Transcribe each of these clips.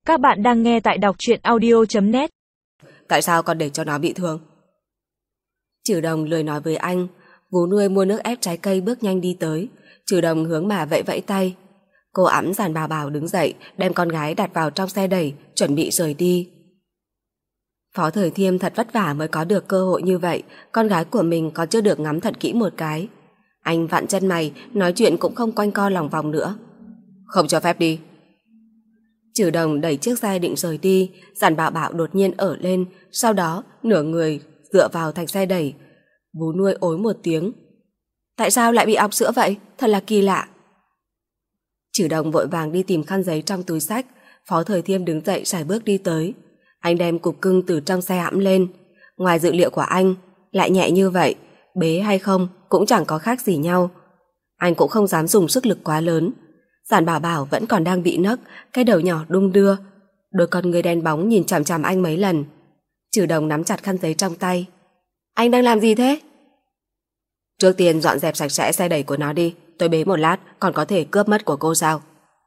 Các bạn đang nghe tại đọc truyện audio.net. Tại sao con để cho nó bị thương? Trừ Đồng lười nói với anh. Vú nuôi mua nước ép trái cây bước nhanh đi tới. Trừ Đồng hướng bà vẫy vẫy tay. Cô ẵm Giản Bảo Bảo đứng dậy, đem con gái đặt vào trong xe đẩy, chuẩn bị rời đi. Phó Thời Thiêm thật vất vả mới có được cơ hội như vậy, con gái của mình còn chưa được ngắm thật kỹ một cái. Anh vặn chân mày, nói chuyện cũng không quanh co lòng vòng nữa. Không cho phép đi. Trừ Đồng đẩy chiếc xe định rời đi, Giản Bảo Bảo đột nhiên ở lên, sau đó nửa người dựa vào thành xe đẩy. Vú nuôi ối một tiếng. Tại sao lại bị ọc sữa vậy? Thật là kỳ lạ. Trừ Đồng vội vàng đi tìm khăn giấy trong túi xách. Phó Thời Thiêm đứng dậy sải bước đi tới. Anh đem cục cưng từ trong xe hãm lên. Ngoài dự liệu của anh, lại nhẹ như vậy, bế hay không cũng chẳng có khác gì nhau. Anh cũng không dám dùng sức lực quá lớn. Giản Bảo Bảo vẫn còn đang bị nấc, cái đầu nhỏ đung đưa. Đôi con người đen bóng nhìn chằm chằm anh mấy lần. Trừ Đồng nắm chặt khăn giấy trong tay. Anh đang làm gì thế? Trước tiên dọn dẹp sạch sẽ xe đẩy của nó đi. Tôi bế một lát còn có thể cướp mất của cô sao?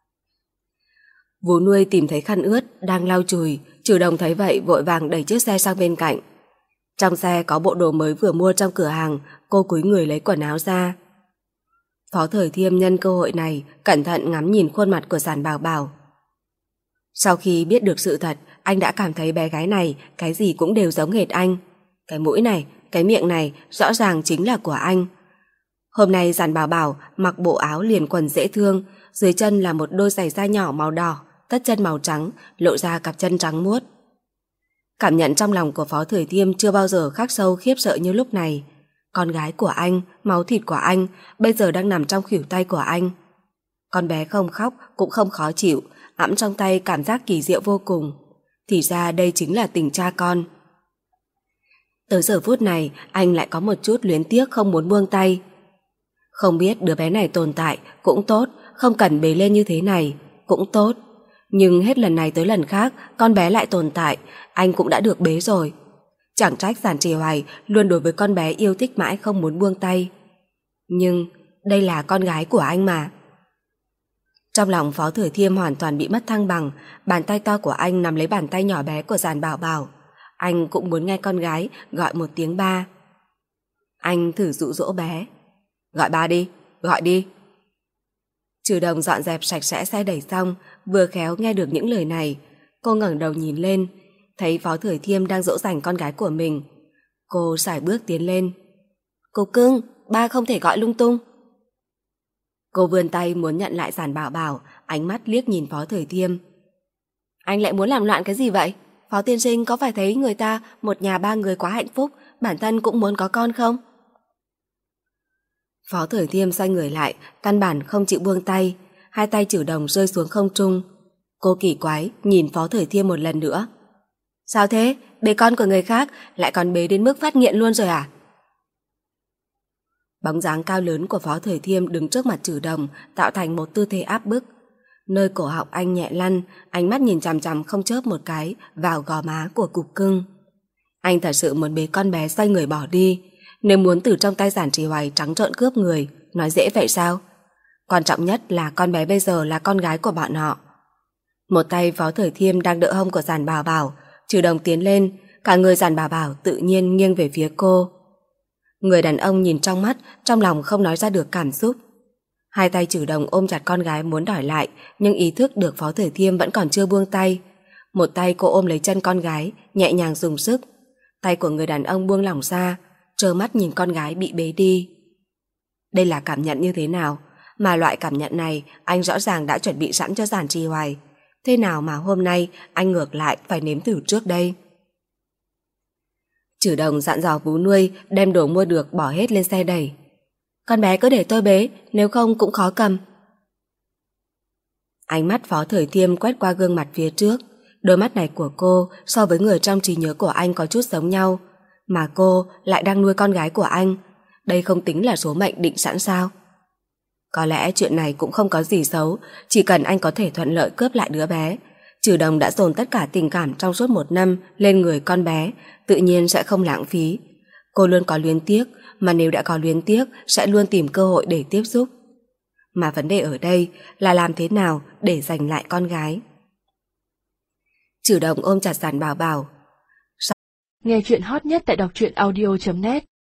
Vú nuôi tìm thấy khăn ướt đang lau chùi. Trừ Đồng thấy vậy vội vàng đẩy chiếc xe sang bên cạnh. Trong xe có bộ đồ mới vừa mua trong cửa hàng. Cô cúi người lấy quần áo ra. Phó Thời Thiêm nhân cơ hội này cẩn thận ngắm nhìn khuôn mặt của Giản Bảo Bảo. Sau khi biết được sự thật, anh đã cảm thấy bé gái này cái gì cũng đều giống hệt anh. Cái mũi này, cái miệng này rõ ràng chính là của anh. Hôm nay Giản Bảo Bảo mặc bộ áo liền quần dễ thương, dưới chân là một đôi giày da nhỏ màu đỏ, tất chân màu trắng, lộ ra cặp chân trắng muốt. Cảm nhận trong lòng của Phó Thời Thiêm chưa bao giờ khắc sâu khiếp sợ như lúc này. Con gái của anh, máu thịt của anh, bây giờ đang nằm trong khuỷu tay của anh. Con bé không khóc cũng không khó chịu, ẵm trong tay cảm giác kỳ diệu vô cùng. Thì ra đây chính là tình cha con. Tới giờ phút này, anh lại có một chút luyến tiếc không muốn buông tay. Không biết đứa bé này tồn tại cũng tốt, không cần bế lên như thế này cũng tốt. Nhưng hết lần này tới lần khác, con bé lại tồn tại, anh cũng đã được bế rồi. Chẳng trách Giản Trì Hoài luôn đối với con bé yêu thích mãi không muốn buông tay. Nhưng đây là con gái của anh mà. Trong lòng Phó Thời Thiêm hoàn toàn bị mất thăng bằng, bàn tay to của anh nắm lấy bàn tay nhỏ bé của Giản Bảo Bảo. Anh cũng muốn nghe con gái gọi một tiếng ba. Anh thử dụ dỗ bé. Gọi ba đi, gọi đi. Trừ Đồng dọn dẹp sạch sẽ xe đẩy xong, vừa khéo nghe được những lời này. Cô ngẩng đầu nhìn lên, thấy Phó Thời Thiêm đang dỗ dành con gái của mình. Cô sải bước tiến lên. Cô cưng, ba không thể gọi lung tung. Cô vươn tay muốn nhận lại Giản Bảo Bảo, ánh mắt liếc nhìn Phó Thời Thiêm. Anh lại muốn làm loạn cái gì vậy? Phó tiên sinh có phải thấy người ta một nhà ba người quá hạnh phúc, bản thân cũng muốn có con không? Phó Thời Thiêm xoay người lại, căn bản không chịu buông tay, hai tay Trừ Đồng rơi xuống không trung. Cô kỳ quái nhìn Phó Thời Thiêm một lần nữa. Sao thế? Bế con của người khác lại còn bế đến mức phát nghiện luôn rồi à? Bóng dáng cao lớn của Phó Thời Thiêm đứng trước mặt Trừ Đồng tạo thành một tư thế áp bức. Nơi cổ họng anh nhẹ lăn, ánh mắt nhìn chằm chằm không chớp một cái vào gò má của cục cưng. Anh thật sự muốn bế con bé xoay người bỏ đi. Nếu muốn từ trong tay Giản Trì Hoài trắng trợn cướp người, nói dễ vậy sao? Quan trọng nhất là con bé bây giờ là con gái của bọn họ. Một tay Phó Thời Thiêm đang đỡ hông của Giản Bảo Bảo, Trừ Đồng tiến lên, cả người Giản Bảo Bảo tự nhiên nghiêng về phía cô. Người đàn ông nhìn trong mắt, trong lòng không nói ra được cảm xúc. Hai tay Trừ Đồng ôm chặt con gái muốn đòi lại, nhưng ý thức được Phó Thời Thiêm vẫn còn chưa buông tay. Một tay cô ôm lấy chân con gái, nhẹ nhàng dùng sức. Tay của người đàn ông buông lỏng ra, trơ mắt nhìn con gái bị bế đi. Đây là cảm nhận như thế nào? Mà loại cảm nhận này anh rõ ràng đã chuẩn bị sẵn cho Giản Trì Hoài. Thế nào mà hôm nay anh ngược lại phải nếm thử trước đây? Trừ Đồng dặn dò vú nuôi đem đồ mua được bỏ hết lên xe đẩy. Con bé cứ để tôi bế, nếu không cũng khó cầm. Ánh mắt Phó Thời Thiêm quét qua gương mặt phía trước. Đôi mắt này của cô so với người trong trí nhớ của anh có chút giống nhau. Mà cô lại đang nuôi con gái của anh. Đây không tính là số mệnh định sẵn sao? Có lẽ chuyện này cũng không có gì xấu, chỉ cần anh có thể thuận lợi cướp lại đứa bé. Trừ Đồng đã dồn tất cả tình cảm trong suốt 1 năm lên người con bé, tự nhiên sẽ không lãng phí. Cô luôn có luyến tiếc, mà nếu đã có luyến tiếc sẽ luôn tìm cơ hội để tiếp xúc. Mà vấn đề ở đây là làm thế nào để giành lại con gái. Trừ Đồng ôm chặt Giản Bảo Bảo. Nghe chuyện hot nhất tại đọc truyện audio.net